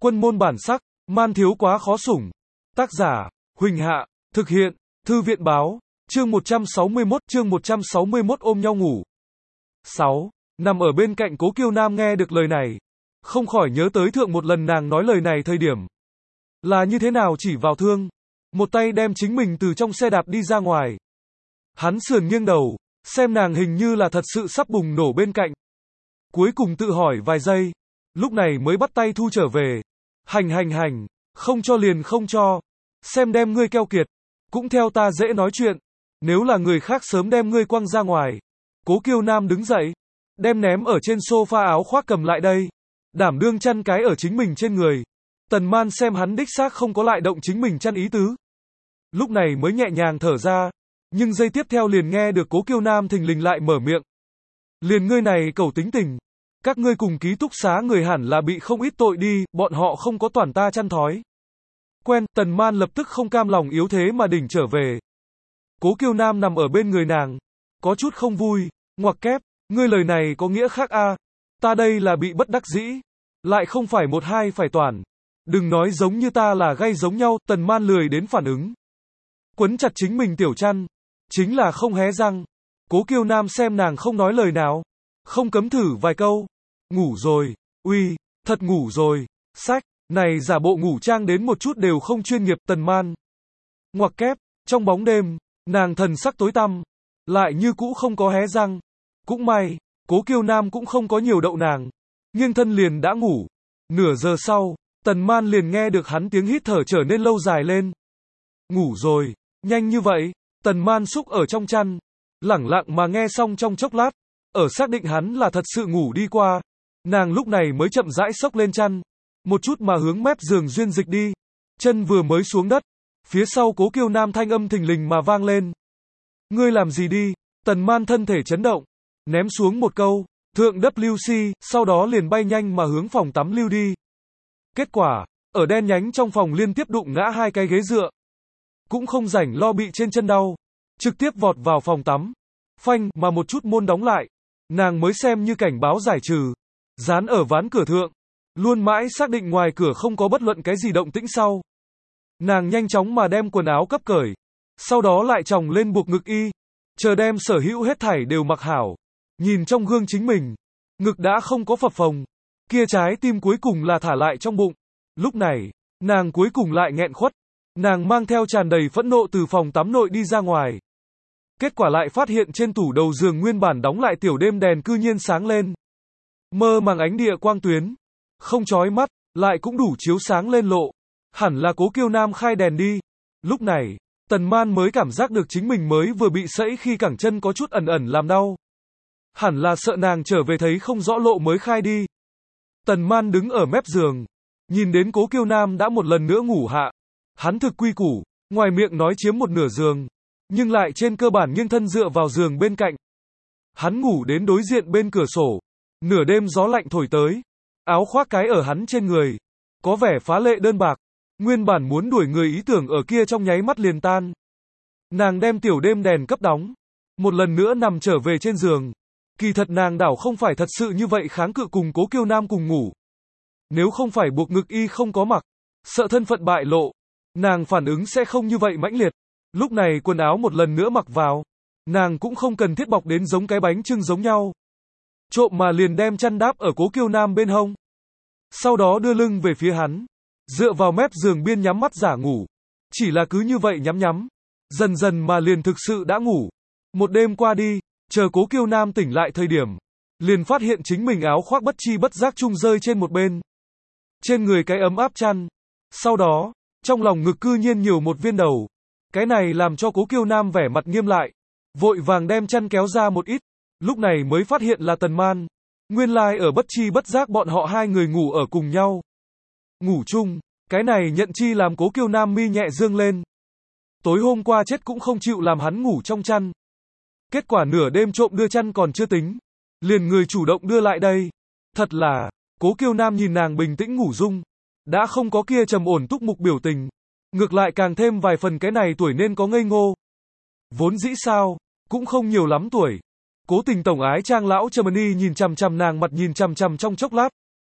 Quân môn bản sắc, man thiếu quá khó sủng. Tác giả, Huỳnh Hạ, thực hiện, Thư viện báo, chương 161 ôm nhau ngủ. 6. Nằm ở bên cạnh Cố Kiêu Nam nghe được lời này, không khỏi nhớ tới thượng một lần nàng nói lời này thời điểm. Là như thế nào chỉ vào thương, một tay đem chính mình từ trong xe đạp đi ra ngoài. Hắn sườn nghiêng đầu, xem nàng hình như là thật sự sắp bùng nổ bên cạnh. Cuối cùng tự hỏi vài giây, lúc này mới bắt tay thu trở về. Hành, không cho liền không cho. Xem đem ngươi keo kiệt, cũng theo ta dễ nói chuyện. Nếu là người khác sớm đem ngươi quăng ra ngoài. Cố Kiêu Nam đứng dậy, đem ném ở trên sofa áo khoác cầm lại đây, đảm đương chăn cái ở chính mình trên người. Tần Man xem hắn đích xác không có lại động chính mình chăn ý tứ. Lúc này mới nhẹ nhàng thở ra, nhưng giây tiếp theo liền nghe được Cố Kiêu Nam thình lình lại mở miệng. Liền ngươi này cẩu tính tình, các ngươi cùng ký túc xá người hẳn là bị không ít tội đi, bọn họ không có toàn ta chăn thói. Quen, Tần Man lập tức không cam lòng yếu thế mà đỉnh trở về. Cố Kiêu Nam nằm ở bên người nàng, có chút không vui, ngoặc kép, ngươi lời này có nghĩa khác a? Ta đây là bị bất đắc dĩ, lại không phải một hai phải toàn. Đừng nói giống như ta là gay giống nhau, Tần Man lười đến phản ứng. Quấn chặt chính mình tiểu chăn, chính là không hé răng. Cố Kiêu Nam xem nàng không nói lời nào, không cấm thử vài câu. Ngủ rồi, uy, thật ngủ rồi, sách, này giả bộ ngủ trang đến một chút đều không chuyên nghiệp. Tần Man ngoặc kép, trong bóng đêm, nàng thần sắc tối tăm, lại như cũ không có hé răng. Cũng may, Cố Kiêu Nam cũng không có nhiều đậu nàng, nghiêng thân liền đã ngủ. Nửa giờ sau, Tần Man liền nghe được hắn tiếng hít thở trở nên lâu dài lên. Ngủ rồi, nhanh như vậy. Tần Man xúc ở trong chăn, lẳng lặng mà nghe xong trong chốc lát, ở xác định hắn là thật sự ngủ đi qua, nàng lúc này mới chậm rãi xốc lên chăn, một chút mà hướng mép giường duyên dịch đi. Chân vừa mới xuống đất, phía sau Cố Kiêu Nam thanh âm thình lình mà vang lên. Ngươi làm gì đi? Tần Man thân thể chấn động, ném xuống một câu, thượng WC, sau đó liền bay nhanh mà hướng phòng tắm lưu đi. Kết quả, ở đen nhánh trong phòng liên tiếp đụng ngã hai cái ghế dựa. Cũng không rảnh lo bị trên chân đau, trực tiếp vọt vào phòng tắm. Phanh mà một chút môn đóng lại, nàng mới xem như cảnh báo giải trừ, dán ở ván cửa thượng, luôn mãi xác định ngoài cửa không có bất luận cái gì động tĩnh sau. Nàng nhanh chóng mà đem quần áo cấp cởi, sau đó lại chồng lên buộc ngực y, chờ đem sở hữu hết thảy đều mặc hảo. Nhìn trong gương chính mình, ngực đã không có phập phồng, kia trái tim cuối cùng là thả lại trong bụng. Lúc này, nàng cuối cùng lại nghẹn khuất, nàng mang theo tràn đầy phẫn nộ từ phòng tắm nội đi ra ngoài. Kết quả lại phát hiện trên tủ đầu giường nguyên bản đóng lại tiểu đêm đèn cư nhiên sáng lên. Mơ màng ánh địa quang tuyến, không chói mắt, lại cũng đủ chiếu sáng lên lộ. Hẳn là Cố Kiêu Nam khai đèn đi. Lúc này, Tần Man mới cảm giác được chính mình mới vừa bị sẫy khi cẳng chân có chút ẩn ẩn làm đau. Hẳn là sợ nàng trở về thấy không rõ lộ mới khai đi. Tần Man đứng ở mép giường, nhìn đến Cố Kiêu Nam đã một lần nữa ngủ hạ. Hắn thực quy củ, ngoài miệng nói chiếm một nửa giường, nhưng lại trên cơ bản nghiêng thân dựa vào giường bên cạnh. Hắn ngủ đến đối diện bên cửa sổ, nửa đêm gió lạnh thổi tới, áo khoác cái ở hắn trên người, có vẻ phá lệ đơn bạc, nguyên bản muốn đuổi người ý tưởng ở kia trong nháy mắt liền tan. Nàng đem tiểu đêm đèn cấp đóng, một lần nữa nằm trở về trên giường. Kỳ thật nàng đảo không phải thật sự như vậy kháng cự cùng Cố Kiêu Nam cùng ngủ. Nếu không phải buộc ngực y không có mặc, sợ thân phận bại lộ, nàng phản ứng sẽ không như vậy mãnh liệt. Lúc này quần áo một lần nữa mặc vào, nàng cũng không cần thiết bọc đến giống cái bánh chưng giống nhau. Trộm mà liền đem chăn đáp ở Cố Kiêu Nam bên hông. Sau đó đưa lưng về phía hắn, dựa vào mép giường biên nhắm mắt giả ngủ. Chỉ là cứ như vậy nhắm, dần dần mà liền thực sự đã ngủ. Một đêm qua đi, chờ Cố Kiêu Nam tỉnh lại thời điểm, liền phát hiện chính mình áo khoác bất chi bất giác chung rơi trên một bên. Trên người cái ấm áp chăn. Sau đó, trong lòng ngực cư nhiên nhiều một viên đầu. Cái này làm cho Cố Kiêu Nam vẻ mặt nghiêm lại, vội vàng đem chăn kéo ra một ít. Lúc này mới phát hiện là Tần Man. Nguyên lai ở bất chi bất giác bọn họ hai người ngủ ở cùng nhau. Ngủ chung, cái này nhận chi làm Cố Kiêu Nam mi nhẹ dương lên. Tối hôm qua chết cũng không chịu làm hắn ngủ trong chăn. Kết quả nửa đêm trộm đưa chăn còn chưa tính, liền người chủ động đưa lại đây. Thật là, Cố Kiêu Nam nhìn nàng bình tĩnh ngủ dung, đã không có kia trầm ổn túc mục biểu tình, ngược lại càng thêm vài phần cái này tuổi nên có ngây ngô. Vốn dĩ sao, cũng không nhiều lắm tuổi. Cố Tình tổng ái trang lão Germany nhìn chằm chằm nàng mặt nhìn chằm chằm trong chốc lát.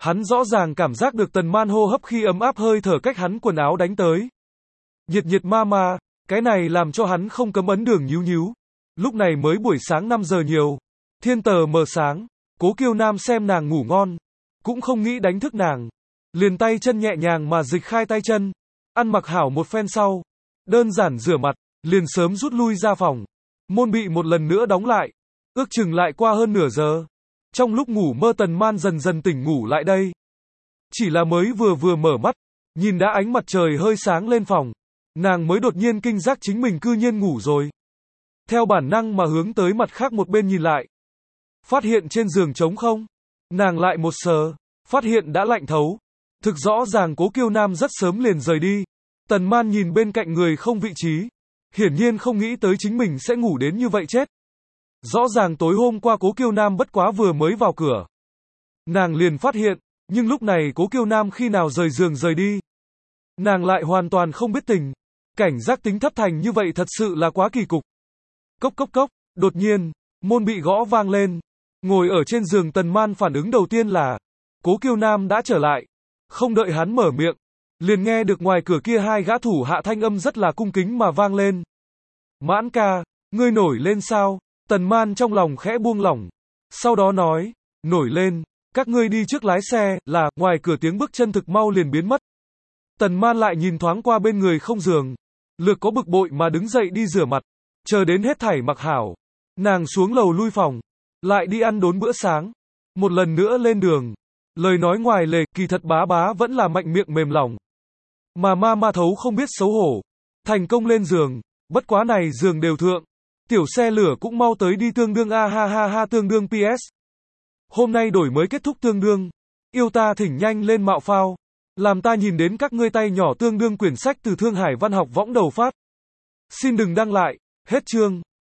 Hắn rõ ràng cảm giác được Tần Man hô hấp khi ấm áp hơi thở cách hắn quần áo đánh tới. Nhiệt nhiệt ma, cái này làm cho hắn không cấm ấn đường nhíu nhíu. Lúc này mới buổi sáng 5 giờ nhiều. Thiên tờ mờ sáng, Cố Kiêu Nam xem nàng ngủ ngon. Cũng không nghĩ đánh thức nàng. Liền tay chân nhẹ nhàng mà dịch khai tay chân. Ăn mặc hảo một phen sau. Đơn giản rửa mặt, liền sớm rút lui ra phòng. Môn bị một lần nữa đóng lại. Ước chừng lại qua hơn nửa giờ. Trong lúc ngủ mơ Tần Man dần dần tỉnh ngủ lại đây. Chỉ là mới vừa mở mắt, nhìn đã ánh mặt trời hơi sáng lên phòng. Nàng mới đột nhiên kinh giác chính mình cư nhiên ngủ rồi. Theo bản năng mà hướng tới mặt khác một bên nhìn lại. Phát hiện trên giường trống không. Nàng lại một sờ, phát hiện đã lạnh thấu. Thực rõ ràng Cố Kiêu Nam rất sớm liền rời đi. Tần Man nhìn bên cạnh người không vị trí. Hiển nhiên không nghĩ tới chính mình sẽ ngủ đến như vậy chết. Rõ ràng tối hôm qua Cố Kiêu Nam bất quá vừa mới vào cửa. Nàng liền phát hiện, nhưng lúc này Cố Kiêu Nam khi nào rời giường rời đi. Nàng lại hoàn toàn không biết tình. Cảnh giác tính thấp thành như vậy thật sự là quá kỳ cục. Cốc cốc cốc, đột nhiên, môn bị gõ vang lên. Ngồi ở trên giường Tần Man phản ứng đầu tiên là, Cố Kiêu Nam đã trở lại. Không đợi hắn mở miệng, liền nghe được ngoài cửa kia hai gã thủ hạ thanh âm rất là cung kính mà vang lên. Mãn ca, ngươi nổi lên sao? Tần Man trong lòng khẽ buông lỏng. Sau đó nói, nổi lên, các ngươi đi trước lái xe, là, ngoài cửa tiếng bước chân thực mau liền biến mất. Tần Man lại nhìn thoáng qua bên người không giường. Lược có bực bội mà đứng dậy đi rửa mặt. Chờ đến hết thảy mặc hảo. Nàng xuống lầu lui phòng. Lại đi ăn đốn bữa sáng. Một lần nữa lên đường. Lời nói ngoài lề, kỳ thật bá bá vẫn là mạnh miệng mềm lòng. Mà ma thấu không biết xấu hổ. Thành công lên giường. Bất quá này giường đều thượng. Tiểu xe lửa cũng mau tới đi tương đương a ha ha ha tương đương PS. Hôm nay đổi mới kết thúc tương đương. Yêu ta thỉnh nhanh lên mạo phao. Làm ta nhìn đến các ngươi tay nhỏ tương đương quyển sách từ Thương Hải Văn học võng đầu phát. Xin đừng đăng lại. Hết chương.